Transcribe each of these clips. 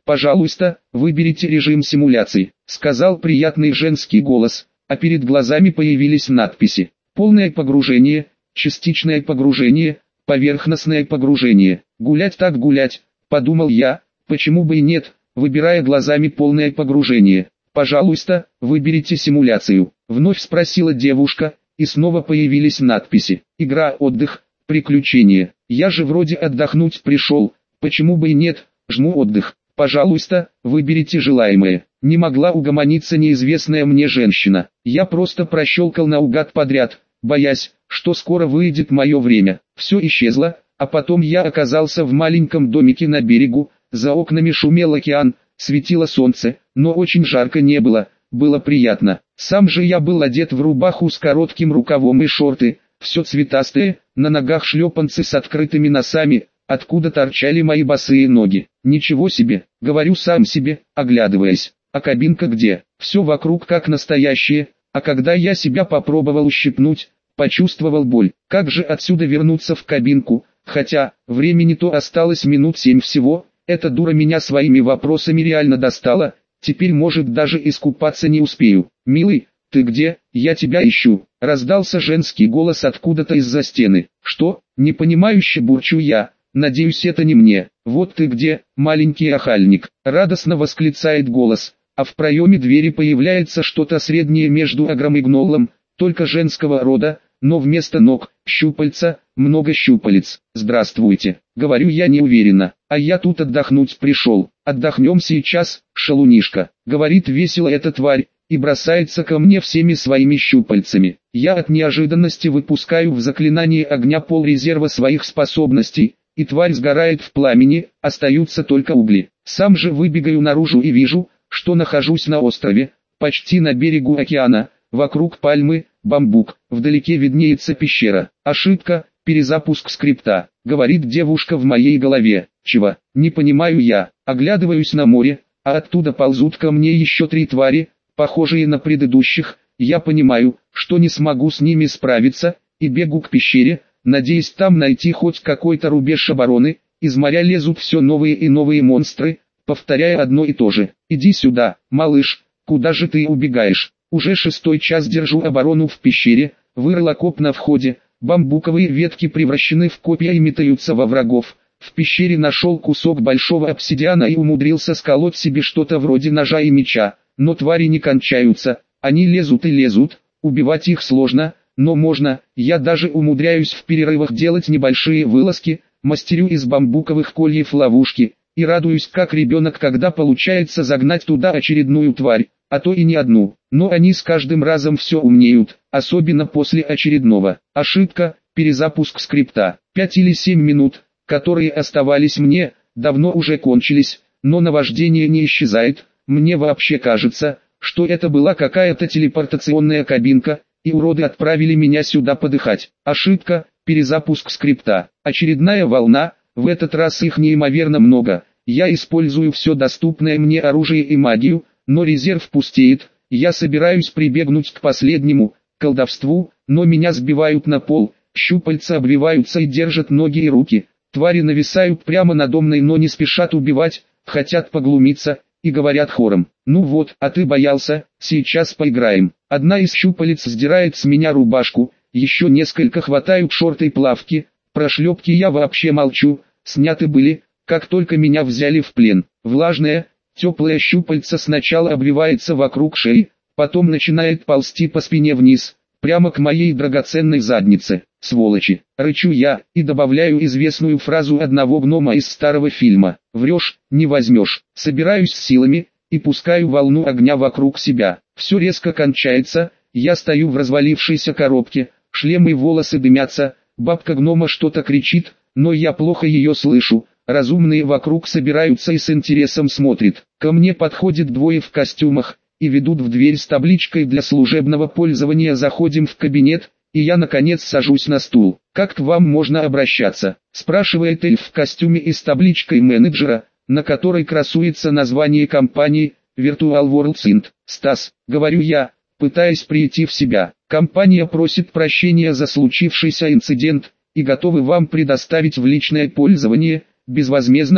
«Пожалуйста, выберите режим симуляции», — сказал приятный женский голос, а перед глазами появились надписи: «Полное погружение», «Частичное погружение», «Поверхностное погружение». «Гулять так гулять», — подумал я, почему бы и нет, выбирая глазами полное погружение. «Пожалуйста, выберите симуляцию», — вновь спросила девушка, и снова появились надписи: «Игра, отдых, приключения». Я же вроде отдохнуть пришел, почему бы и нет, жму отдых. «Пожалуйста, выберите желаемое». Не могла угомониться неизвестная мне женщина. Я просто прощелкал наугад подряд, боясь, что скоро выйдет мое время. Все исчезло, а потом я оказался в маленьком домике на берегу, за окнами шумел океан, светило солнце, но очень жарко не было, было приятно. Сам же я был одет в рубаху с коротким рукавом и шорты, все цветастое, на ногах шлепанцы с открытыми носами, откуда торчали мои босые ноги. «Ничего себе», — говорю сам себе, оглядываясь. «А кабинка где?» Все вокруг как настоящее, а когда я себя попробовал ущипнуть, почувствовал боль. Как же отсюда вернуться в кабинку, хотя, времени-то осталось минут 7 всего, эта дура меня своими вопросами реально достала, теперь может даже искупаться не успею. «Милый, ты где? Я тебя ищу», — раздался женский голос откуда-то из-за стены. «Что?» — непонимающе бурчу я. «Надеюсь, это не мне». «Вот ты где, маленький охальник», — радостно восклицает голос, а в проеме двери появляется что-то среднее между огром и гнолом, только женского рода, но вместо ног — щупальца, много щупалец. «Здравствуйте», — говорю я неуверенно, — «а я тут отдохнуть пришел». «Отдохнем сейчас, шалунишка», — говорит весело эта тварь, и бросается ко мне всеми своими щупальцами. Я от неожиданности выпускаю в заклинание огня полрезерва своих способностей, и тварь сгорает в пламени, остаются только угли. Сам же выбегаю наружу и вижу, что нахожусь на острове, почти на берегу океана, вокруг пальмы, бамбук, вдалеке виднеется пещера. «Ошибка, перезапуск скрипта», — говорит девушка в моей голове. «Чего?» Не понимаю я, оглядываюсь на море, а оттуда ползут ко мне еще 3 твари, похожие на предыдущих. Я понимаю, что не смогу с ними справиться, и бегу к пещере, надеясь там найти хоть какой-то рубеж обороны. Из моря лезут все новые и новые монстры, повторяя одно и то же. «Иди сюда, малыш, куда же ты убегаешь?» Уже 6-й час держу оборону в пещере, вырыл окоп на входе, бамбуковые ветки превращены в копья и метаются во врагов. В пещере нашел кусок большого обсидиана и умудрился сколоть себе что-то вроде ножа и меча, но твари не кончаются, они лезут и лезут, убивать их сложно, но можно. Я даже умудряюсь в перерывах делать небольшие вылазки, мастерю из бамбуковых кольев ловушки, и радуюсь как ребенок, когда получается загнать туда очередную тварь, а то и не одну. Но они с каждым разом все умнеют, особенно после очередного. «Ошибка, перезапуск скрипта». 5 или 7 минут, которые оставались мне, давно уже кончились, но наваждение не исчезает. Мне вообще кажется, что это была какая-то телепортационная кабинка, и уроды отправили меня сюда подыхать. «Ошибка, перезапуск скрипта». Очередная волна, в этот раз их неимоверно много. Я использую все доступное мне оружие и магию, но резерв пустеет. Я собираюсь прибегнуть к последнему, колдовству, но меня сбивают на пол, щупальца обвиваются и держат ноги и руки. Твари нависают прямо надо мной, но не спешат убивать, хотят поглумиться, и говорят хором: «Ну вот, а ты боялся, сейчас поиграем». Одна из щупалец сдирает с меня рубашку, еще несколько хватают шорты и плавки, про шлепки я вообще молчу, сняты были, как только меня взяли в плен. Влажная, теплая щупальца сначала обвивается вокруг шеи, потом начинает ползти по спине вниз, прямо к моей драгоценной заднице. «Сволочи!» — рычу я, и добавляю известную фразу одного гнома из старого фильма: «Врешь, не возьмешь». Собираюсь с силами, и пускаю волну огня вокруг себя. Все резко кончается, я стою в развалившейся коробке, шлем и волосы дымятся, бабка гнома что-то кричит, но я плохо ее слышу. Разумные вокруг собираются и с интересом смотрят. Ко мне подходят 2 в костюмах, и ведут в дверь с табличкой «Для служебного пользования». Заходим в кабинет, и я наконец сажусь на стул. «Как к вам можно обращаться?» — спрашивает эльф в костюме и с табличкой менеджера, на которой красуется название компании Virtual Worlds Inc. «Стас», — говорю я, пытаясь прийти в себя. «Компания просит прощения за случившийся инцидент, и готовы вам предоставить в личное пользование, безвозмездно,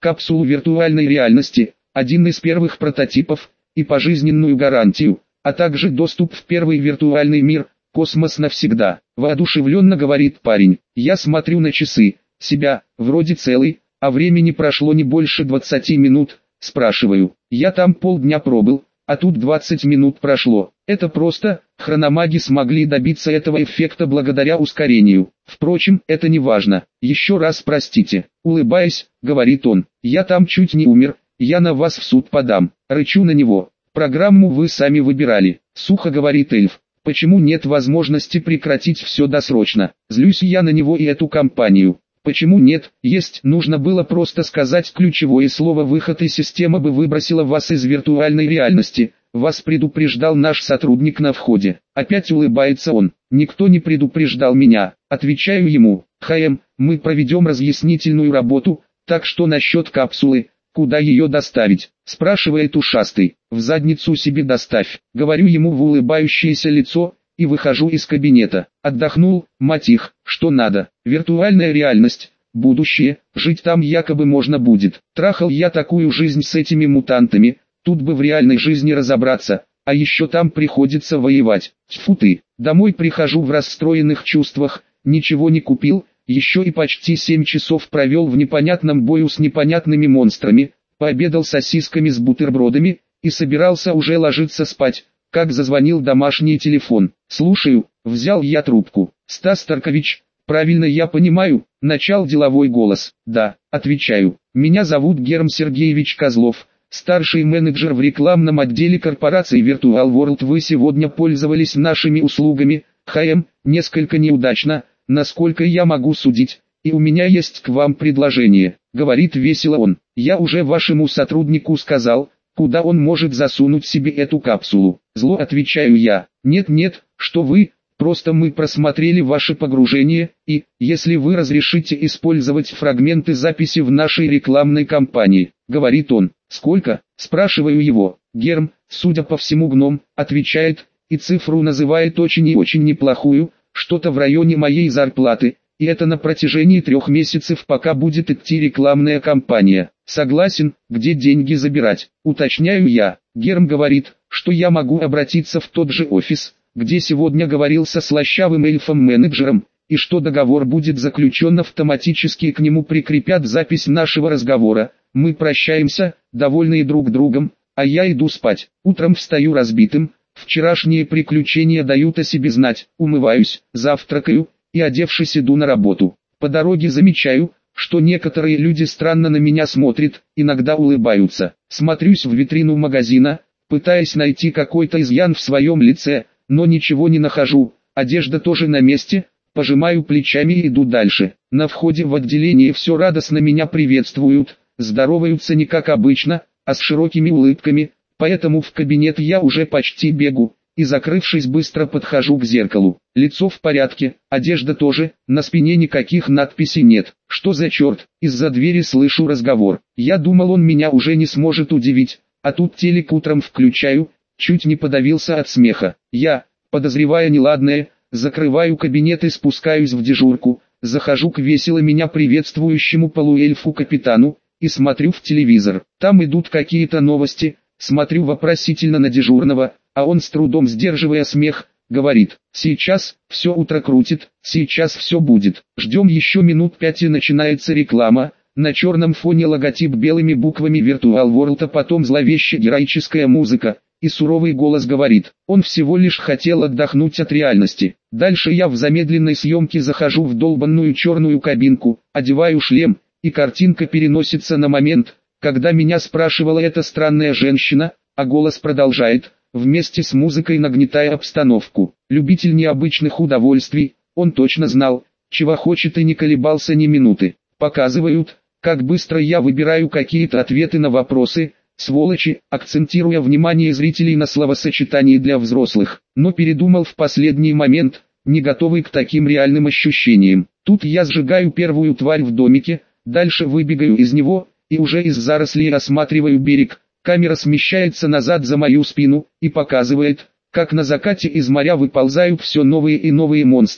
капсулу виртуальной реальности, один из первых прототипов, и пожизненную гарантию, а также доступ в первый виртуальный мир, космос навсегда. Воодушевленно говорит парень. Я смотрю на часы, себя, вроде целый, а времени прошло не больше 20 минут, спрашиваю. Я там полдня пробыл, а тут 20 минут прошло. Это просто, хрономаги смогли добиться этого эффекта благодаря ускорению. Впрочем, это не важно. Еще раз простите. Улыбаясь, говорит он. Я там чуть не умер, я на вас в суд подам. Рычу на него. Программу вы сами выбирали. Сухо говорит эльф. Почему нет возможности прекратить все досрочно? Злюсь я на него и эту компанию. Почему нет? Есть, нужно было просто сказать ключевое слово «выход», и система бы выбросила вас из виртуальной реальности. Вас предупреждал наш сотрудник на входе. Опять улыбается он. Никто не предупреждал меня. Отвечаю ему. Мы проведем разъяснительную работу, так что насчет капсулы, куда ее доставить? Спрашивает ушастый. В задницу себе доставь. Говорю ему в улыбающееся лицо, и выхожу из кабинета. Отдохнул, мать их, что надо. Виртуальная реальность, будущее, жить там якобы можно будет. Трахал я такую жизнь с этими мутантами, тут бы в реальной жизни разобраться, а еще там приходится воевать. Тьфу ты, домой прихожу в расстроенных чувствах, ничего не купил, еще и почти 7 часов провел в непонятном бою с непонятными монстрами, пообедал сосисками с бутербродами, и собирался уже ложиться спать, как зазвонил домашний телефон. «Слушаю», взял я трубку. «Стас Таркович, правильно я понимаю?» Начал деловой голос. «Да», отвечаю. «Меня зовут Герм Сергеевич Козлов, старший менеджер в рекламном отделе корпорации Virtual World. Вы сегодня пользовались нашими услугами, несколько неудачно, насколько я могу судить, и у меня есть к вам предложение», говорит весело он. «Я уже вашему сотруднику сказал, куда он может засунуть себе эту капсулу». Зло отвечаю я. «Нет, что вы, просто мы просмотрели ваше погружение, и, если вы разрешите использовать фрагменты записи в нашей рекламной кампании», говорит он. «Сколько?» спрашиваю его. Герм, судя по всему гном, отвечает, и цифру называет очень и очень неплохую, что-то в районе моей зарплаты, и это на протяжении 3 месяцев, пока будет идти рекламная кампания. Согласен, где деньги забирать? Уточняю я. Герм говорит, что я могу обратиться в тот же офис, где сегодня говорил со слащавым эльфом-менеджером, и что договор будет заключен автоматически, к нему прикрепят запись нашего разговора. Мы прощаемся, довольные друг другом, а я иду спать. Утром встаю разбитым, вчерашние приключения дают о себе знать, умываюсь, завтракаю, и одевшись иду на работу. По дороге замечаю, что некоторые люди странно на меня смотрят, иногда улыбаются. Смотрюсь в витрину магазина, пытаясь найти какой-то изъян в своем лице, но ничего не нахожу, одежда тоже на месте, пожимаю плечами и иду дальше. На входе в отделение все радостно меня приветствуют, здороваются не как обычно, а с широкими улыбками, поэтому в кабинет я уже почти бегу, и закрывшись быстро подхожу к зеркалу. Лицо в порядке, одежда тоже, на спине никаких надписей нет. Что за черт? Из-за двери слышу разговор. Я думал, он меня уже не сможет удивить, а тут телек утром включаю, чуть не подавился от смеха. Я, подозревая неладное, закрываю кабинет и спускаюсь в дежурку, захожу к весело меня приветствующему полуэльфу-капитану, и смотрю в телевизор. Там идут какие-то новости, смотрю вопросительно на дежурного, а он, с трудом сдерживая смех, говорит: «Сейчас, все утро крутит, сейчас все будет». Ждем еще минут 5 и начинается реклама, на черном фоне логотип белыми буквами Virtual World, а потом зловещая героическая музыка, и суровый голос говорит: «Он всего лишь хотел отдохнуть от реальности». Дальше я в замедленной съемке захожу в долбанную черную кабинку, одеваю шлем, и картинка переносится на момент, когда меня спрашивала эта странная женщина, а голос продолжает, вместе с музыкой нагнетая обстановку. Любитель необычных удовольствий, он точно знал, чего хочет, и не колебался ни минуты. Показывают, как быстро я выбираю какие-то ответы на вопросы, сволочи, акцентируя внимание зрителей на словосочетании для взрослых. Но передумал в последний момент, не готовый к таким реальным ощущениям. Тут я сжигаю первую тварь в домике, дальше выбегаю из него, и уже из зарослей осматриваю берег. Камера смещается назад за мою спину, и показывает, как на закате из моря выползают все новые и новые монстры.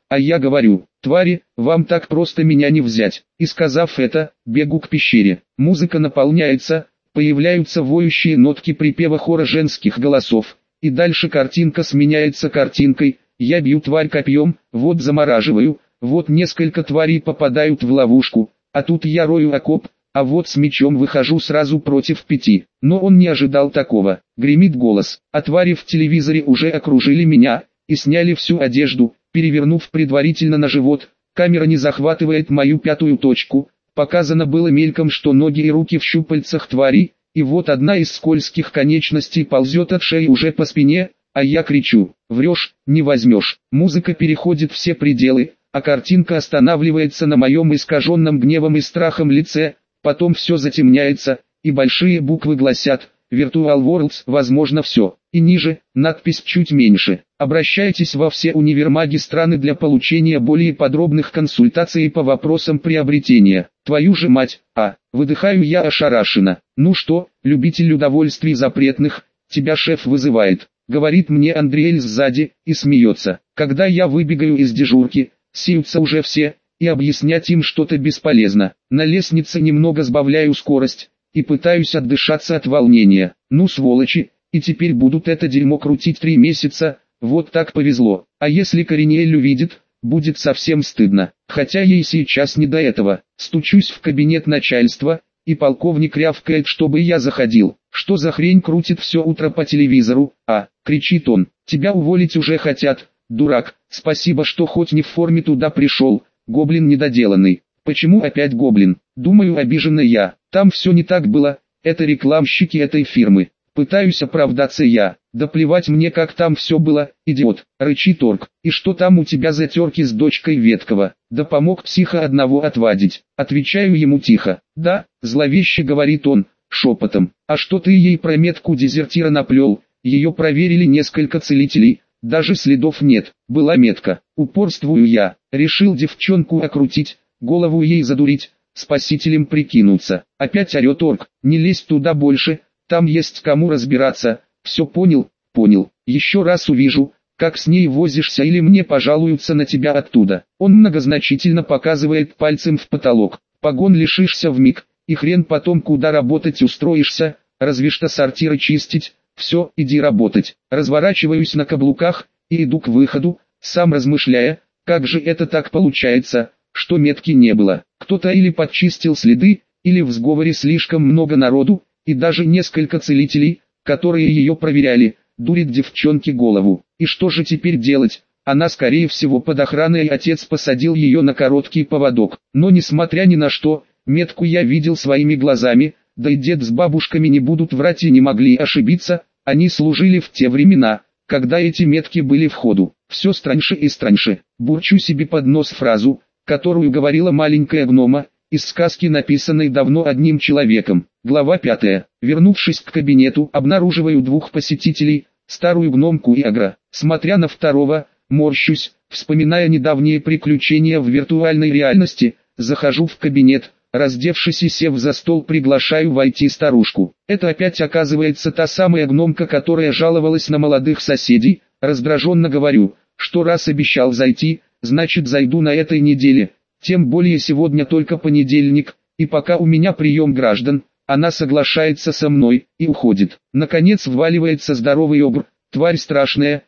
А я говорю: твари, вам так просто меня не взять. И сказав это, бегу к пещере. Музыка наполняется, появляются воющие нотки припева хора женских голосов. И дальше картинка сменяется картинкой. Я бью тварь копьем, вот замораживаю, вот несколько тварей попадают в ловушку, а тут я рою окоп, а вот с мечом выхожу сразу против 5. Но он не ожидал такого. Гремит голос, а твари в телевизоре уже окружили меня и сняли всю одежду, перевернув предварительно на живот. Камера не захватывает мою пятую точку. Показано было мельком, что ноги и руки в щупальцах твари, и вот одна из скользких конечностей ползет от шеи уже по спине, а я кричу: врешь, не возьмешь. Музыка переходит все пределы, а картинка останавливается на моем искаженном гневом и страхом лице. Потом все затемняется, и большие буквы гласят: Virtual Worlds, возможно все. И ниже, надпись чуть меньше: обращайтесь во все универмаги страны для получения более подробных консультаций по вопросам приобретения. Твою же мать, выдыхаю я ошарашенно. Ну что, любитель удовольствий запретных, тебя шеф вызывает, говорит мне Андреэль сзади, и смеется. Когда я выбегаю из дежурки, сеются уже все, и объяснять им что-то бесполезно. На лестнице немного сбавляю скорость, и пытаюсь отдышаться от волнения. Ну сволочи, и теперь будут это дерьмо крутить 3 месяца, вот так повезло. А если Кариниэль увидит, будет совсем стыдно. Хотя ей сейчас не до этого. Стучусь в кабинет начальства, и полковник рявкает, чтобы я заходил. Что за хрень крутит все утро по телевизору? Кричит он, тебя уволить уже хотят, дурак, спасибо, что хоть не в форме туда пришел. Гоблин недоделанный. Почему опять гоблин? Думаю, обиженный я. Там все не так было, это рекламщики этой фирмы. Пытаюсь оправдаться я. Да плевать мне, как там все было, идиот, рычит орк. И что там у тебя за терки с дочкой Веткова? Да помог психа одного отвадить. Отвечаю ему тихо. Да, зловеще говорит он, шепотом. А что ты ей про метку дезертира наплел? Ее проверили несколько целителей. Даже следов нет, была метка. Упорствую я, решил девчонку окрутить, голову ей задурить, спасителем прикинуться. Опять орет орк, не лезь туда больше, там есть кому разбираться. Все понял, понял. Еще раз увижу, как с ней возишься, или мне пожалуются на тебя оттуда. Он многозначительно показывает пальцем в потолок. Погон лишишься вмиг, и хрен потом куда работать устроишься, разве что сортиры чистить. Все, иди работать. Разворачиваюсь на каблуках и иду к выходу, сам размышляя, как же это так получается, что метки не было. Кто-то или подчистил следы, или в сговоре слишком много народу, и даже несколько целителей, которые ее проверяли, дурит девчонке голову. И что же теперь делать? Она скорее всего под охраной, и отец посадил ее на короткий поводок. Но несмотря ни на что, метку я видел своими глазами, да и дед с бабушками не будут врать и не могли ошибиться. Они служили в те времена, когда эти метки были в ходу. Все страньше и страньше. Бурчу себе под нос фразу, которую говорила маленькая гнома, из сказки, написанной давно одним человеком. Глава 5. Вернувшись к кабинету, обнаруживаю 2 посетителей, старую гномку и агра. Смотря на второго, морщусь, вспоминая недавние приключения в виртуальной реальности, захожу в кабинет. Раздевшись и сев за стол, приглашаю войти старушку. Это опять оказывается та самая гномка, которая жаловалась на молодых соседей. Раздраженно говорю, что раз обещал зайти, значит зайду на этой неделе. Тем более сегодня только понедельник, и пока у меня прием граждан, она соглашается со мной и уходит. Наконец вваливается здоровый огр, тварь страшная,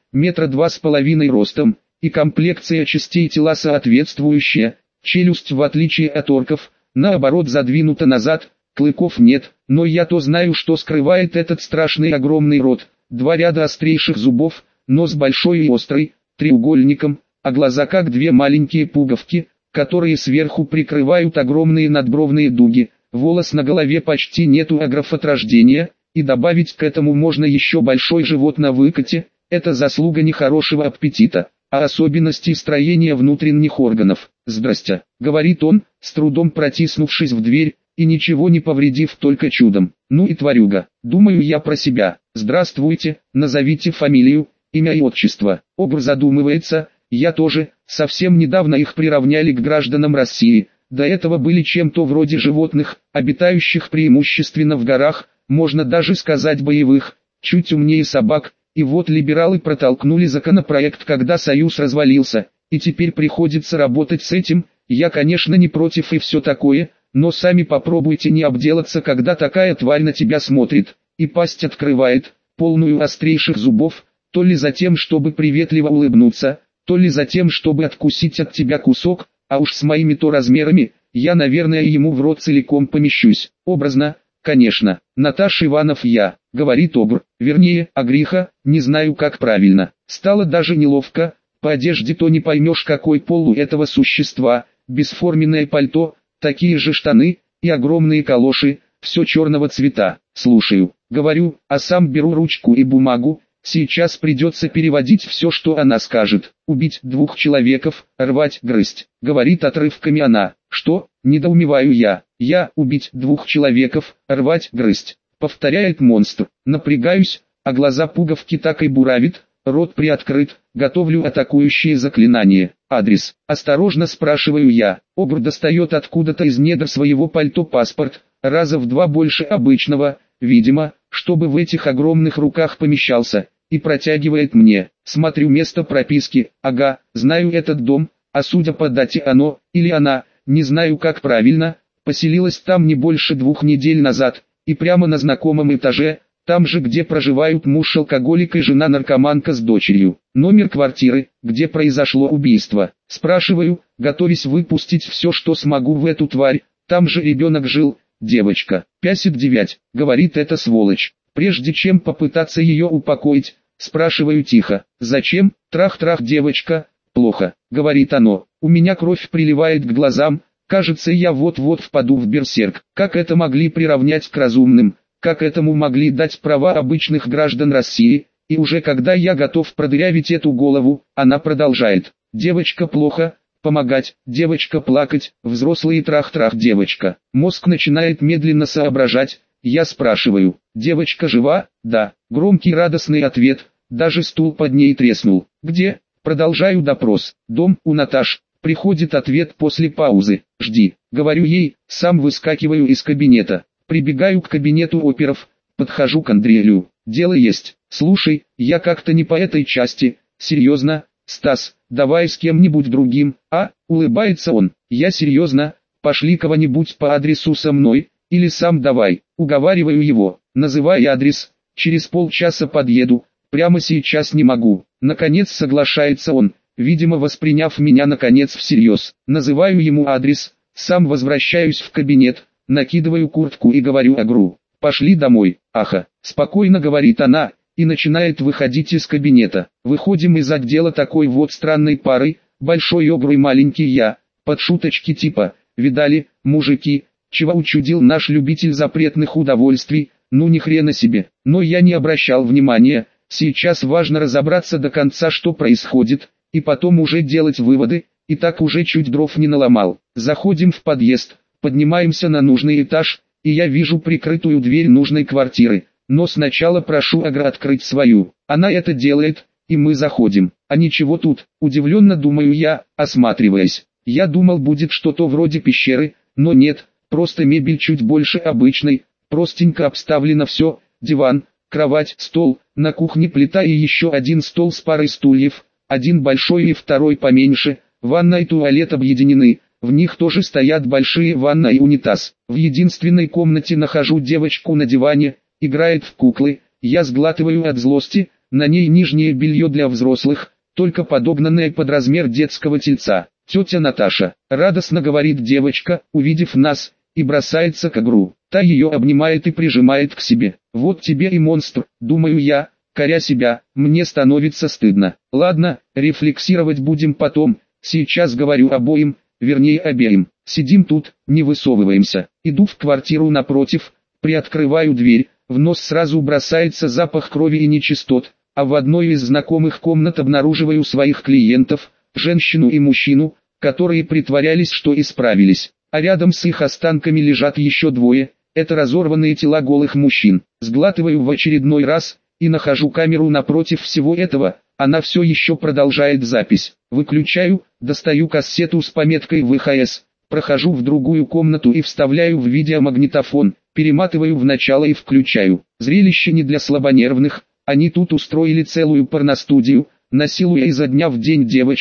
2,5 метра ростом, и комплекция частей тела соответствующая, челюсть в отличие от орков, наоборот задвинута назад, клыков нет, но я-то знаю, что скрывает этот страшный огромный рот. 2 ряда острейших зубов, нос большой и острый, треугольником, а глаза как 2 маленькие пуговки, которые сверху прикрывают огромные надбровные дуги. Волос на голове почти нету, аграф от рождения, и добавить к этому можно еще большой живот на выкате. Это заслуга не хорошего аппетита, а особенностей строения внутренних органов. «Здрасте», — говорит он, с трудом протиснувшись в дверь, и ничего не повредив только чудом. Ну и тварюга, думаю я про себя. «Здравствуйте, назовите фамилию, имя и отчество». Огр задумывается, я тоже, совсем недавно их приравняли к гражданам России. До этого были чем-то вроде животных, обитающих преимущественно в горах, можно даже сказать боевых, чуть умнее собак. И вот либералы протолкнули законопроект, когда Союз развалился, и теперь приходится работать с этим. Я, конечно, не против и все такое, но сами попробуйте не обделаться, когда такая тварь на тебя смотрит, и пасть открывает, полную острейших зубов, то ли за тем, чтобы приветливо улыбнуться, то ли за тем, чтобы откусить от тебя кусок, а уж с моими-то размерами, я, наверное, ему в рот целиком помещусь. Образно, конечно. Наташ Иванов я, говорит Обр, вернее, Агриха, не знаю как правильно. Стало даже неловко, по одежде то не поймешь, какой пол у этого существа, бесформенное пальто, такие же штаны и огромные калоши, все черного цвета. Слушаю, говорю, а сам беру ручку и бумагу. Сейчас придется переводить все, что она скажет. Убить 2 человеков, рвать, грызть. Говорит отрывками она. Что? Недоумеваю я. Я убить 2 человеков, рвать, грызть. Повторяет монстр. Напрягаюсь, а глаза пуговки так и буравит, рот приоткрыт. Готовлю атакующее заклинание. Адрес. Осторожно спрашиваю я. Обр достает откуда-то из недр своего пальто паспорт, раза в 2 больше обычного, видимо, чтобы в этих огромных руках помещался, и протягивает мне. Смотрю место прописки, ага, знаю этот дом, а судя по дате оно, или она, не знаю как правильно, поселилась там не больше 2 недель назад, и прямо на знакомом этаже, там же где проживают муж-алкоголик и жена-наркоманка с дочерью. Номер квартиры, где произошло убийство. Спрашиваю, готовясь выпустить все, что смогу в эту тварь, там же ребенок жил. Девочка, 59, говорит эта сволочь. Прежде чем попытаться ее упокоить, спрашиваю тихо, зачем? Трах-трах, девочка, плохо, говорит оно. У меня кровь приливает к глазам, кажется, я вот-вот впаду в берсерк. Как это могли приравнять к разумным? Как этому могли дать права обычных граждан России? И уже когда я готов продырявить эту голову, она продолжает. Девочка плохо, помогать, девочка плакать, взрослые трах-трах, девочка. Мозг начинает медленно соображать. Я спрашиваю, девочка жива? Да. Громкий радостный ответ, даже стул под ней треснул. Где? Продолжаю допрос. Дом у Наташ. Приходит ответ после паузы. Жди. Говорю ей, сам выскакиваю из кабинета. Прибегаю к кабинету оперов, подхожу к Андрею. Дело есть. Слушай, я как-то не по этой части. Серьезно, Стас, давай с кем-нибудь другим. Улыбается он. Я серьезно, пошли кого-нибудь по адресу со мной, или сам давай. Уговариваю его. Называй адрес. Через полчаса подъеду. Прямо сейчас не могу. Наконец соглашается он, видимо восприняв меня наконец всерьез. Называю ему адрес, сам возвращаюсь в кабинет, накидываю куртку и говорю Агру. Пошли домой. Аха, спокойно говорит она, и начинает выходить из кабинета. Выходим из отдела такой вот странной парой, большой Огр и маленький я, под шуточки типа, видали, мужики, чего учудил наш любитель запретных удовольствий, ну ни хрена себе. Но я не обращал внимания. Сейчас важно разобраться до конца, что происходит, и потом уже делать выводы, и так уже чуть дров не наломал. Заходим в подъезд, поднимаемся на нужный этаж, и я вижу прикрытую дверь нужной квартиры, но сначала прошу Агра открыть свою. Она это делает, и мы заходим. А ничего тут, удивленно думаю я, осматриваясь. Я думал будет что-то вроде пещеры, но нет, просто мебель чуть больше обычной, простенько обставлено все, диван, кровать, стол, на кухне плита и еще один стол с парой стульев, один большой и второй поменьше, ванна и туалет объединены, в них тоже стоят большие ванна и унитаз. В единственной комнате нахожу девочку на диване, играет в куклы, я сглатываю от злости, на ней нижнее белье для взрослых, только подогнанное под размер детского тельца. Тетя Наташа, радостно говорит девочка, увидев нас, и бросается к Агру. Та ее обнимает и прижимает к себе. Вот тебе и монстр, думаю я, коря себя, мне становится стыдно. Ладно, рефлексировать будем потом, сейчас говорю обоим, вернее обеим. Сидим тут, не высовываемся. Иду в квартиру напротив, приоткрываю дверь, в нос сразу бросается запах крови и нечистот, а в одной из знакомых комнат обнаруживаю своих клиентов, женщину и мужчину, которые притворялись, что исправились. А рядом с их останками лежат еще двое, это разорванные тела голых мужчин. Сглатываю в очередной раз, и нахожу камеру напротив всего этого, она все еще продолжает запись. Выключаю, достаю кассету с пометкой ВХС, прохожу в другую комнату и вставляю в видеомагнитофон, перематываю в начало и включаю. Зрелище не для слабонервных, они тут устроили целую порностудию, насилуя изо дня в день девочку,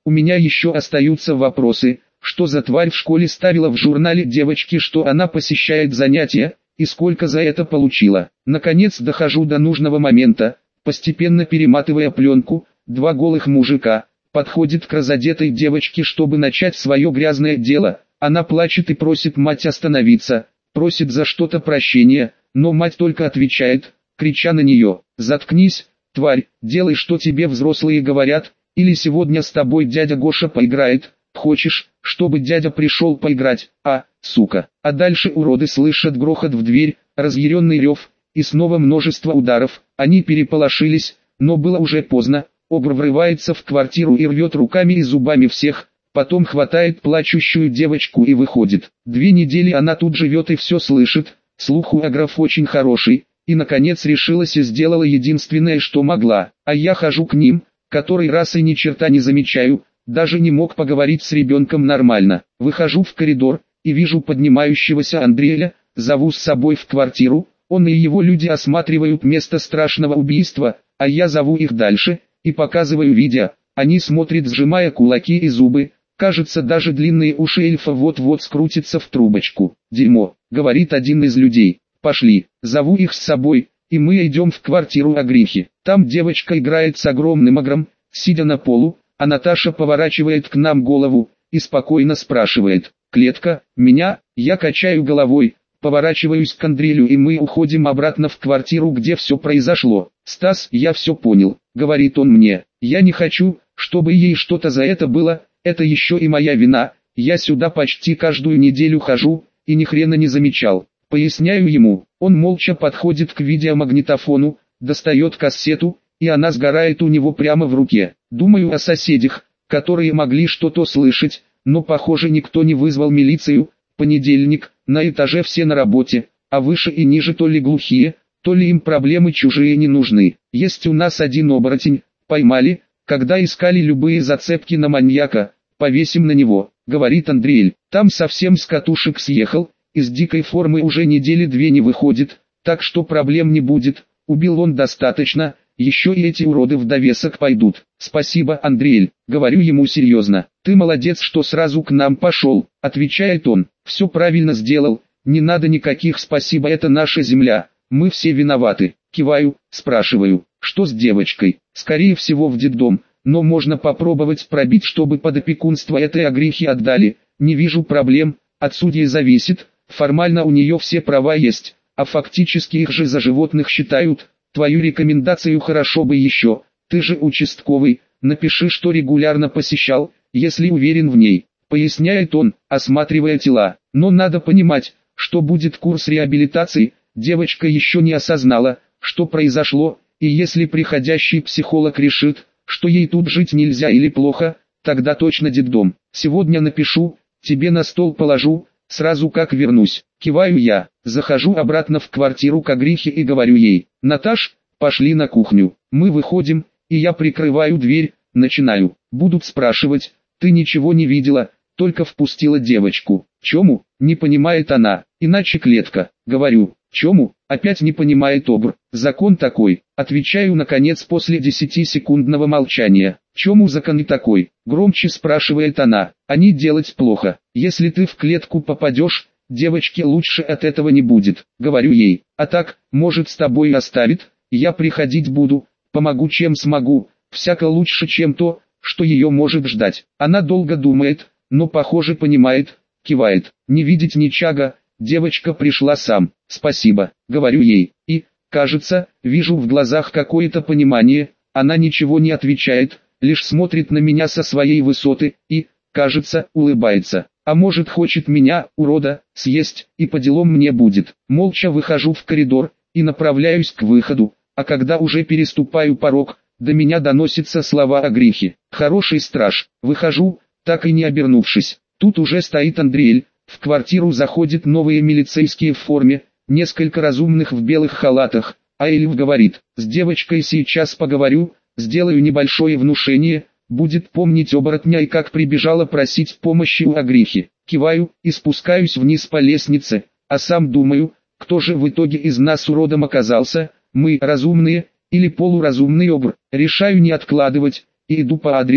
У меня еще остаются вопросы, что за тварь в школе ставила в журнале девочки, что она посещает занятия, и сколько за это получила. Наконец дохожу до нужного момента, постепенно перематывая пленку, два голых мужика подходят к разодетой девочке, чтобы начать свое грязное дело. Она плачет и просит мать остановиться, просит за что-то прощения, но мать только отвечает, крича на нее: «Заткнись, тварь, делай, что тебе взрослые говорят, или сегодня с тобой дядя Гоша поиграет. Хочешь, чтобы дядя пришел поиграть, сука?» А дальше уроды слышат грохот в дверь, разъяренный рев, и снова множество ударов. Они переполошились, но было уже поздно. Обр врывается в квартиру и рвет руками и зубами всех, потом хватает плачущую девочку и выходит. 2 недели она тут живет и все слышит, слух у агров очень хороший, и наконец решилась и сделала единственное, что могла. А я хожу к ним, который раз и ни черта не замечаю, даже не мог поговорить с ребенком нормально. Выхожу в коридор, и вижу поднимающегося Андрея, зову с собой в квартиру, он и его люди осматривают место страшного убийства, а я зову их дальше, и показываю видео. Они смотрят, сжимая кулаки и зубы, кажется, даже длинные уши эльфа вот-вот скрутятся в трубочку. «Дерьмо», — говорит один из людей, «пошли». Зову их с собой, и мы идем в квартиру Агрихи. Там девочка играет с огромным огром, сидя на полу, а Наташа поворачивает к нам голову и спокойно спрашивает: «Клетка, меня?» Я качаю головой, поворачиваюсь к Андрею, и мы уходим обратно в квартиру, где все произошло. «Стас, я все понял», — говорит он мне, «я не хочу, чтобы ей что-то за это было, это еще и моя вина, я сюда почти каждую неделю хожу, и ни хрена не замечал». Поясняю ему, он молча подходит к видеомагнитофону, достает кассету, и она сгорает у него прямо в руке. Думаю о соседях, которые могли что-то слышать, но похоже никто не вызвал милицию. Понедельник, на этаже все на работе, а выше и ниже то ли глухие, то ли им проблемы чужие не нужны. Есть у нас один оборотень, поймали, когда искали любые зацепки на маньяка, повесим на него, говорит Андреэль. Там совсем с катушек съехал, из дикой формы уже недели 2 не выходит, так что проблем не будет, убил он достаточно, еще и эти уроды в довесок пойдут. Спасибо, Андреэль, говорю ему серьезно. Ты молодец, что сразу к нам пошел, отвечает он. Все правильно сделал, не надо никаких спасибо, это наша земля, мы все виноваты. Киваю, спрашиваю, что с девочкой? Скорее всего в детдом, но можно попробовать пробить, чтобы под опекунство этой Агрихи отдали. Не вижу проблем, от судьи зависит, формально у нее все права есть, а фактически их же за животных считают. Твою рекомендацию хорошо бы еще, ты же участковый, напиши, что регулярно посещал, если уверен в ней, поясняет он, осматривая тела. Но надо понимать, что будет курс реабилитации, девочка еще не осознала, что произошло, и если приходящий психолог решит, что ей тут жить нельзя или плохо, тогда точно детдом. Сегодня напишу, тебе на стол положу, сразу как вернусь. Киваю я, захожу обратно в квартиру к Агрихе и говорю ей: «Наташ, пошли на кухню». Мы выходим, и я прикрываю дверь, начинаю. Будут спрашивать: «Ты ничего не видела, только впустила девочку». «Чему?» — не понимает она. «Иначе клетка». Говорю. «Чему?» — опять не понимает Обр. «Закон такой». Отвечаю наконец после 10-секундного молчания. «Чему закон такой?» — громче спрашивает она. «Они делать плохо. Если ты в клетку попадешь, девочке лучше от этого не будет», — говорю ей. «А так, может, с тобой оставит, я приходить буду, помогу чем смогу, всяко лучше, чем то, что ее может ждать». Она долго думает, но похоже понимает, кивает. Не видеть ничего, девочка пришла сам. «Спасибо», — говорю ей, и, кажется, вижу в глазах какое-то понимание. Она ничего не отвечает, лишь смотрит на меня со своей высоты и, кажется, улыбается. А может, хочет меня, урода, съесть, и по делам мне будет. Молча выхожу в коридор и направляюсь к выходу, а когда уже переступаю порог, до меня доносятся слова Агрихи. «Хороший страж». Выхожу, так и не обернувшись. Тут уже стоит Андреэль, в квартиру заходят новые милицейские в форме, несколько разумных в белых халатах, а Эльф говорит: «С девочкой сейчас поговорю, сделаю небольшое внушение, будет помнить оборотня и как прибежала просить помощи у Агрихи». Киваю и спускаюсь вниз по лестнице, а сам думаю, кто же в итоге из нас уродом оказался, мы разумные или полуразумный Обр. Решаю не откладывать, и иду по адресу,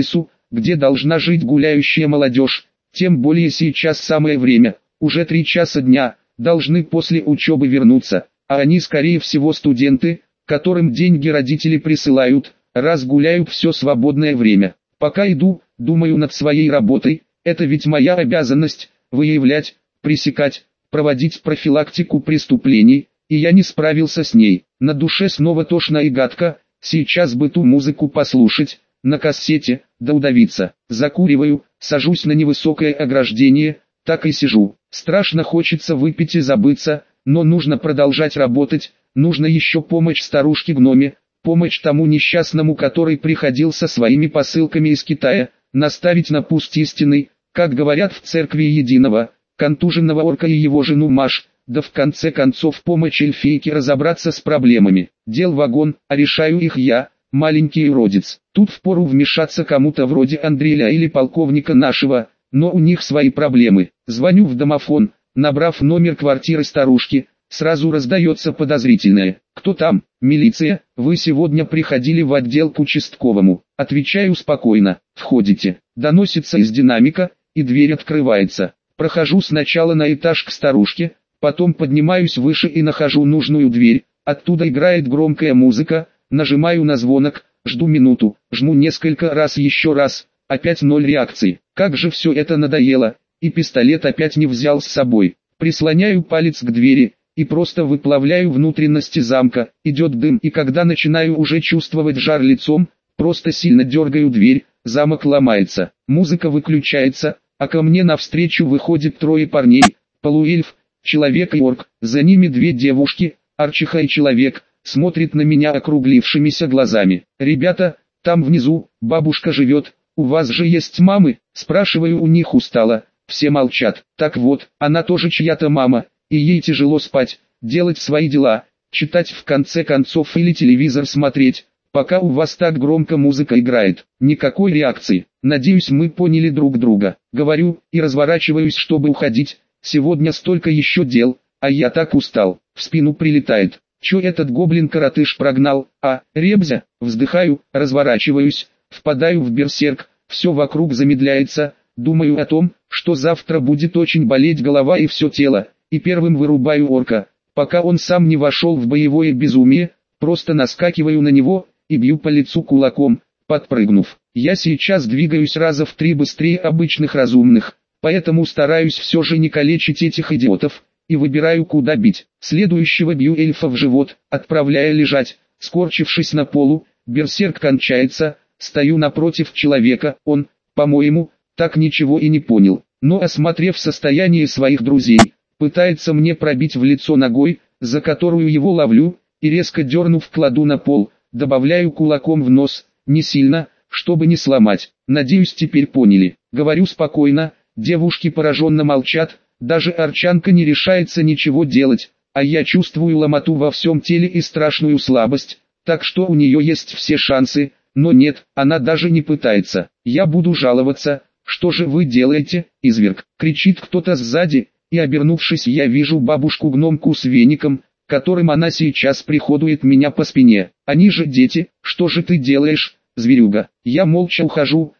где должна жить гуляющая молодежь, тем более сейчас самое время, уже 3 часа дня, должны после учебы вернуться, а они скорее всего студенты, которым деньги родители присылают, раз гуляют все свободное время. Пока иду, думаю над своей работой, это ведь моя обязанность, выявлять, пресекать, проводить профилактику преступлений, и я не справился с ней. На душе снова тошно и гадко, сейчас бы ту музыку послушать, на кассете, да удавиться. Закуриваю, сажусь на невысокое ограждение, так и сижу. Страшно хочется выпить и забыться, но нужно продолжать работать, нужно еще помочь старушке-гноме, помочь тому несчастному, который приходил со своими посылками из Китая, наставить на путь истинный, как говорят в церкви единого, контуженного орка и его жену Маш, да в конце концов помочь эльфийке разобраться с проблемами. Дел вагон, а решаю их я, маленький уродец. Тут впору вмешаться кому-то вроде Андрея или полковника нашего, но у них свои проблемы. Звоню в домофон, набрав номер квартиры старушки, сразу раздается подозрительное: «Кто там?» «Милиция, вы сегодня приходили в отдел к участковому». Отвечаю спокойно: «Входите». Доносится из динамика, и дверь открывается. Прохожу сначала на этаж к старушке, потом поднимаюсь выше и нахожу нужную дверь, оттуда играет громкая музыка, нажимаю на звонок, жду минуту, жму несколько раз, еще раз, опять ноль реакции. Как же все это надоело, и пистолет опять не взял с собой. Прислоняю палец к двери и просто выплавляю внутренности замка, идет дым, и когда начинаю уже чувствовать жар лицом, просто сильно дергаю дверь, замок ломается, музыка выключается, а ко мне навстречу выходит 3 парней, полуэльф, человек и орк, за ними 2 девушки, Арчиха и человек, смотрит на меня округлившимися глазами. «Ребята, там внизу, бабушка живет, у вас же есть мамы?» Спрашиваю у них устало, все молчат. Так вот, она тоже чья-то мама, и ей тяжело спать, делать свои дела, читать в конце концов или телевизор смотреть, пока у вас так громко музыка играет. Никакой реакции. Надеюсь, мы поняли друг друга. Говорю, и разворачиваюсь, чтобы уходить. Сегодня столько еще дел, а я так устал. В спину прилетает. Чё этот гоблин-коротыш прогнал? А, Ребзя? Вздыхаю, разворачиваюсь, впадаю в берсерк, все вокруг замедляется, думаю о том, что завтра будет очень болеть голова и все тело, и первым вырубаю орка, пока он сам не вошел в боевое безумие, просто наскакиваю на него и бью по лицу кулаком, подпрыгнув. Я сейчас двигаюсь раза в 3 быстрее обычных разумных, поэтому стараюсь все же не калечить этих идиотов, и выбираю, куда бить. Следующего бью эльфа в живот, отправляя лежать, скорчившись на полу. Берсерк кончается, стою напротив человека, он, по-моему, так ничего и не понял, но осмотрев состояние своих друзей, пытается мне пробить в лицо ногой, за которую его ловлю, и резко дернув кладу на пол, добавляю кулаком в нос, не сильно, чтобы не сломать. Надеюсь, теперь поняли. Говорю спокойно, девушки пораженно молчат, даже Арчанка не решается ничего делать, а я чувствую ломоту во всем теле и страшную слабость, так что у нее есть все шансы, но нет, она даже не пытается. Я буду жаловаться. «Что же вы делаете, изверг?» — кричит кто-то сзади, и обернувшись, я вижу бабушку-гномку с веником, которым она сейчас приходует меня по спине. «Они же дети, что же ты делаешь, зверюга?» Я молча ухожу,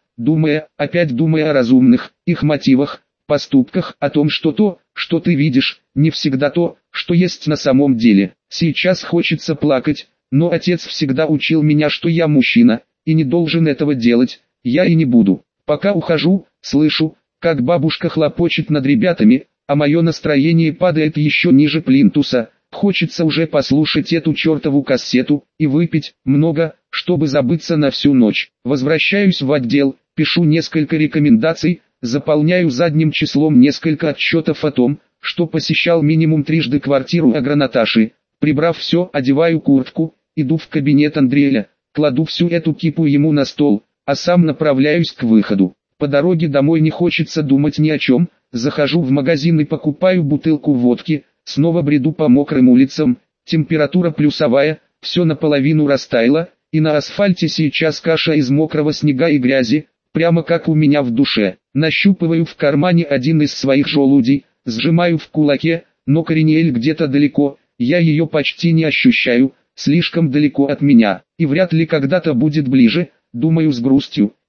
опять думая о разумных, их мотивах, поступках, о том, что то, что ты видишь, не всегда то, что есть на самом деле. Сейчас хочется плакать, но отец всегда учил меня, что я мужчина, и не должен этого делать, я и не буду. Пока ухожу, слышу, как бабушка хлопочет над ребятами, а мое настроение падает еще ниже плинтуса. Хочется уже послушать эту чертову кассету и выпить много, чтобы забыться на всю ночь. Возвращаюсь в отдел, пишу несколько рекомендаций, заполняю задним числом несколько отчетов о том, что посещал минимум 3 квартиру Агранаташи. Прибрав все, одеваю куртку, иду в кабинет Андрея, кладу всю эту кипу ему на стол, а сам направляюсь к выходу. По дороге домой не хочется думать ни о чем, захожу в магазин и покупаю бутылку водки, снова бреду по мокрым улицам, температура плюсовая, все наполовину растаяло, и на асфальте сейчас каша из мокрого снега и грязи, прямо как у меня в душе. Нащупываю в кармане один из своих желудей, сжимаю в кулаке, но Кориниэль где-то далеко, я ее почти не ощущаю, слишком далеко от меня, и вряд ли когда-то будет ближе. Думаю с грустью,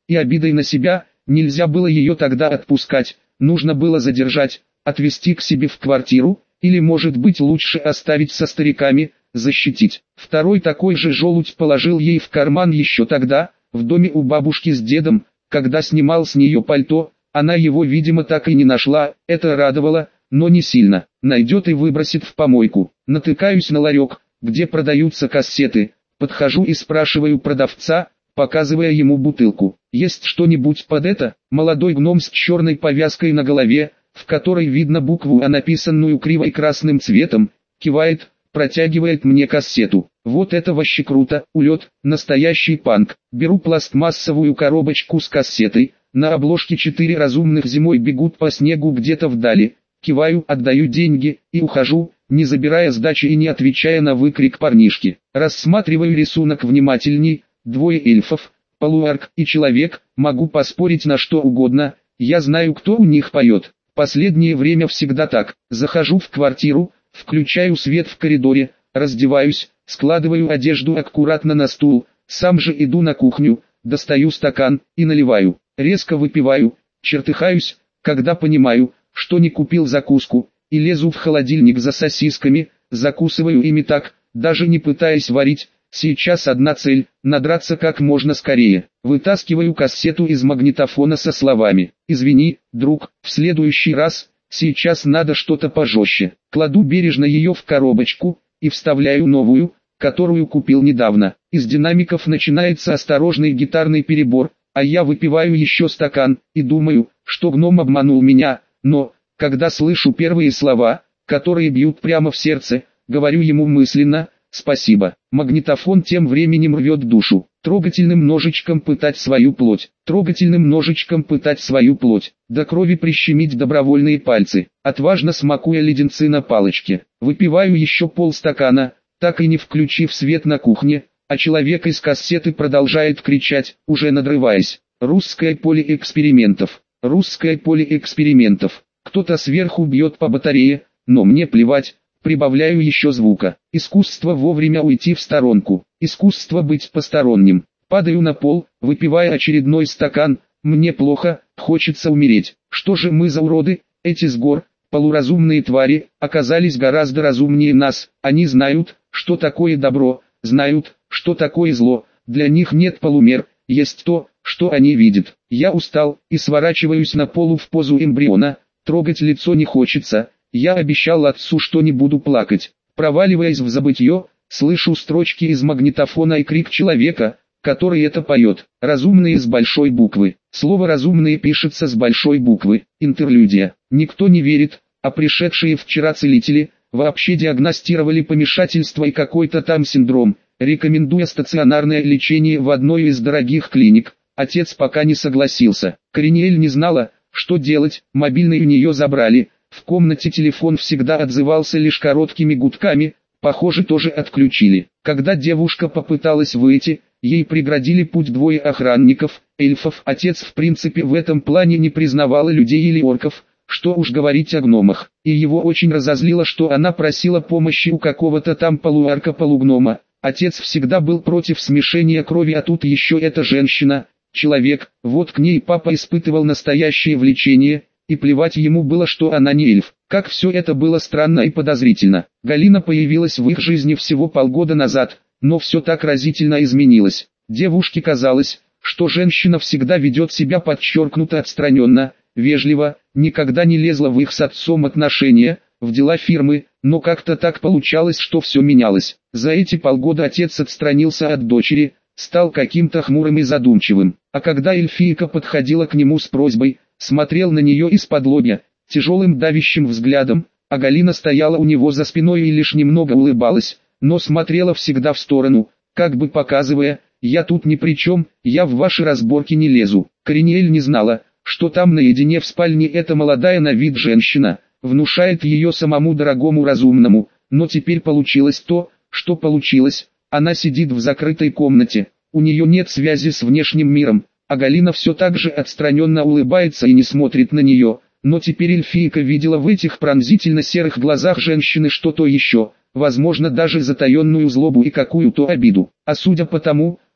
и обидой на себя. Нельзя было ее тогда отпускать, нужно было задержать, отвезти к себе в квартиру, или может быть лучше оставить со стариками, защитить. Второй такой же желудь положил ей в карман еще тогда, в доме у бабушки с дедом, когда снимал с нее пальто. Она его, видимо, так и не нашла, это радовало, но не сильно. Найдет и выбросит в помойку. Натыкаюсь на ларек, где продаются кассеты, подхожу и спрашиваю продавца, показывая ему бутылку. Есть что-нибудь под это? Молодой гном с черной повязкой на голове, в которой видно букву А, написанную кривой красным цветом, кивает, протягивает мне кассету. Вот это вообще круто, улет, настоящий панк. Беру пластмассовую коробочку с кассетой, на обложке 4 разумных зимой бегут по снегу где-то вдали. Киваю, отдаю деньги и ухожу, не забирая сдачи и не отвечая на выкрик парнишки. Рассматриваю рисунок внимательней. 2 эльфов, полуорк и человек, могу поспорить на что угодно, я знаю, кто у них поет. Последнее время всегда так. Захожу в квартиру, включаю свет в коридоре, раздеваюсь, складываю одежду аккуратно на стул, сам же иду на кухню, достаю стакан и наливаю. Резко выпиваю, чертыхаюсь, когда понимаю, что не купил закуску, и лезу в холодильник за сосисками, закусываю ими так, даже не пытаясь варить. Сейчас одна цель – надраться как можно скорее. Вытаскиваю кассету из магнитофона со словами: «Извини, друг, в следующий раз, сейчас надо что-то пожестче». Кладу бережно ее в коробочку и вставляю новую, которую купил недавно. Из динамиков начинается осторожный гитарный перебор, а я выпиваю еще стакан и думаю, что гном обманул меня, но, когда слышу первые слова, которые бьют прямо в сердце, говорю ему мысленно: «Спасибо». Магнитофон тем временем рвет душу. Трогательным ножичком пытать свою плоть. Трогательным ножичком пытать свою плоть. До крови прищемить добровольные пальцы. Отважно смакуя леденцы на палочке. Выпиваю еще полстакана, так и не включив свет на кухне, а человек из кассеты продолжает кричать, уже надрываясь: «Русское поле экспериментов! Русское поле экспериментов!» Кто-то сверху бьет по батарее, но мне плевать. Прибавляю еще звука. Искусство вовремя уйти в сторонку. Искусство быть посторонним. Падаю на пол, выпивая очередной стакан. Мне плохо, хочется умереть. Что же мы за уроды? Эти с гор, полуразумные твари, оказались гораздо разумнее нас. Они знают, что такое добро, знают, что такое зло. Для них нет полумер, есть то, что они видят. Я устал и сворачиваюсь на полу в позу эмбриона. Трогать лицо не хочется. Я обещал отцу, что не буду плакать. Проваливаясь в забытье, слышу строчки из магнитофона и крик человека, который это поет. Разумные с большой буквы. Слово «разумные» пишется с большой буквы. Интерлюдия. Никто не верит, а пришедшие вчера целители вообще диагностировали помешательство и какой-то там синдром, рекомендуя стационарное лечение в одной из дорогих клиник. Отец пока не согласился. Кориниэль не знала, что делать, мобильный у нее забрали. В комнате телефон всегда отзывался лишь короткими гудками, похоже, тоже отключили. Когда девушка попыталась выйти, ей преградили путь 2 охранников, эльфов. Отец в принципе в этом плане не признавал людей или орков, что уж говорить о гномах. И его очень разозлило, что она просила помощи у какого-то там полуарка-полугнома. Отец всегда был против смешения крови, а тут еще эта женщина, человек. Вот к ней папа испытывал настоящее влечение. И плевать ему было, что она не эльф. Как все это было странно и подозрительно. Галина появилась в их жизни всего полгода назад, но все так разительно изменилось. Девушке казалось, что женщина всегда ведет себя подчеркнуто отстраненно, вежливо, никогда не лезла в их с отцом отношения, в дела фирмы, но как-то так получалось, что все менялось. За эти полгода отец отстранился от дочери, стал каким-то хмурым и задумчивым. А когда эльфийка подходила к нему с просьбой, смотрел на нее из-под-лобья, тяжелым давящим взглядом, а Галина стояла у него за спиной и лишь немного улыбалась, но смотрела всегда в сторону, как бы показывая: «Я тут ни при чем, я в ваши разборки не лезу». Кориниэль не знала, что там наедине в спальне эта молодая на вид женщина, внушает ее самому дорогому разумному, но теперь получилось то, что получилось. Она сидит в закрытой комнате, у нее нет связи с внешним миром, а Галина все так же отстраненно улыбается и не смотрит на нее, но теперь эльфийка видела в этих пронзительно-серых глазах женщины что-то еще, возможно даже затаенную злобу и какую-то обиду. А судя по тому,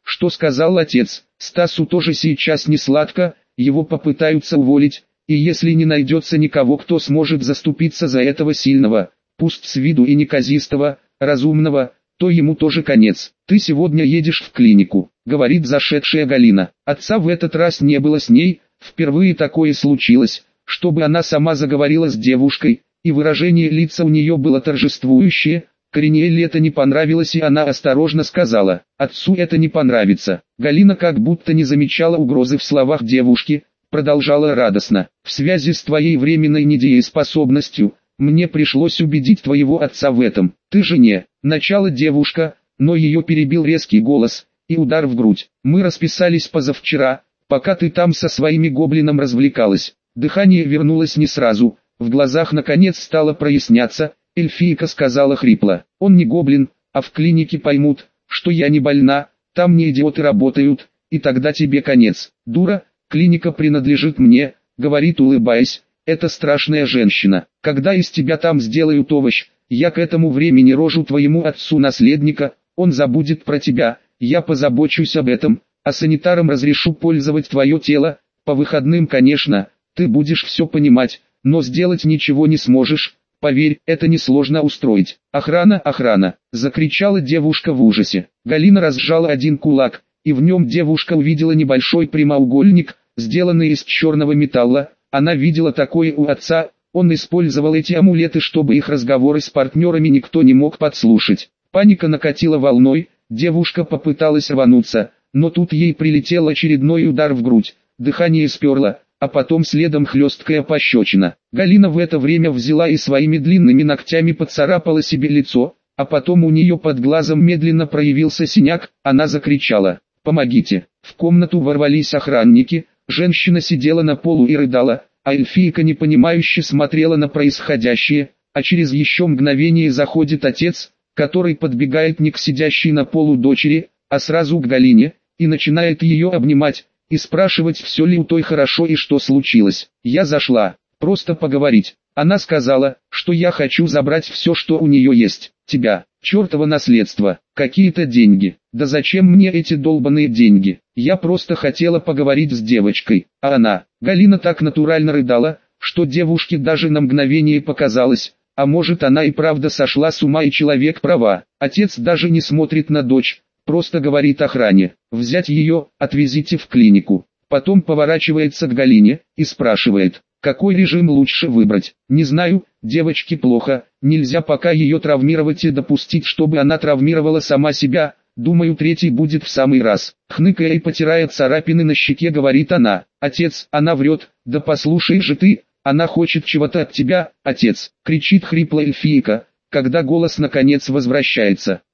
что сказал отец. Стасу тоже сейчас не сладко, его попытаются уволить, и если не найдется никого, кто сможет заступиться за этого сильного, пусть с виду и неказистого, разумного, то ему тоже конец. «Ты сегодня едешь в клинику», — говорит зашедшая Галина. Отца в этот раз не было с ней, впервые такое случилось, чтобы она сама заговорила с девушкой, и выражение лица у нее было торжествующее. Корнейле это не понравилось, и она осторожно сказала: «Отцу это не понравится». Галина как будто не замечала угрозы в словах девушки, продолжала радостно: «В связи с твоей временной недееспособностью, мне пришлось убедить твоего отца в этом. Ты же не...» Начала девушка, но ее перебил резкий голос и удар в грудь. «Мы расписались позавчера, пока ты там со своими гоблином развлекалась». Дыхание вернулось не сразу, в глазах наконец стало проясняться. Эльфийка сказала хрипло: «Он не гоблин, а в клинике поймут, что я не больна, там не идиоты работают, и тогда тебе конец». «Дура, клиника принадлежит мне», — говорит, улыбаясь, «это страшная женщина. Когда из тебя там сделают овощ, я к этому времени рожу твоему отцу наследника, он забудет про тебя, я позабочусь об этом, а санитарам разрешу пользовать твое тело, по выходным, конечно, ты будешь все понимать, но сделать ничего не сможешь. Поверь, это несложно устроить». «Охрана, охрана!» — закричала девушка в ужасе. Галина разжала один кулак, и в нем девушка увидела небольшой прямоугольник, сделанный из черного металла. Она видела такое у отца, он использовал эти амулеты, чтобы их разговоры с партнерами никто не мог подслушать. Паника накатила волной, девушка попыталась рвануться, но тут ей прилетел очередной удар в грудь, дыхание сперло, а потом следом хлесткая пощечина. Галина в это время взяла и своими длинными ногтями поцарапала себе лицо, а потом у нее под глазом медленно проявился синяк. Она закричала: «Помогите!». В комнату ворвались охранники, женщина сидела на полу и рыдала, а эльфийка непонимающе смотрела на происходящее, а через еще мгновение заходит отец, который подбегает не к сидящей на полу дочери, а сразу к Галине, и начинает ее обнимать, и спрашивать, все ли у той хорошо и что случилось. «Я зашла, просто поговорить. Она сказала, что я хочу забрать все, что у нее есть. Тебя, чертово наследство, какие-то деньги. Да зачем мне эти долбаные деньги? Я просто хотела поговорить с девочкой». А она, Галина так натурально рыдала, что девушке даже на мгновение показалось, а может, она и правда сошла с ума, и человек права. Отец даже не смотрит на дочь, просто говорит охране: «Взять ее, отвезите в клинику». Потом поворачивается к Галине и спрашивает: «Какой режим лучше выбрать?» «Не знаю, девочке плохо, нельзя пока ее травмировать и допустить, чтобы она травмировала сама себя. Думаю, третий будет в самый раз». Хныкая и потирая царапины на щеке, говорит она: «Отец, она врет, да послушай же ты, она хочет чего-то от тебя, отец!» — кричит хрипло эльфийка, когда голос наконец возвращается.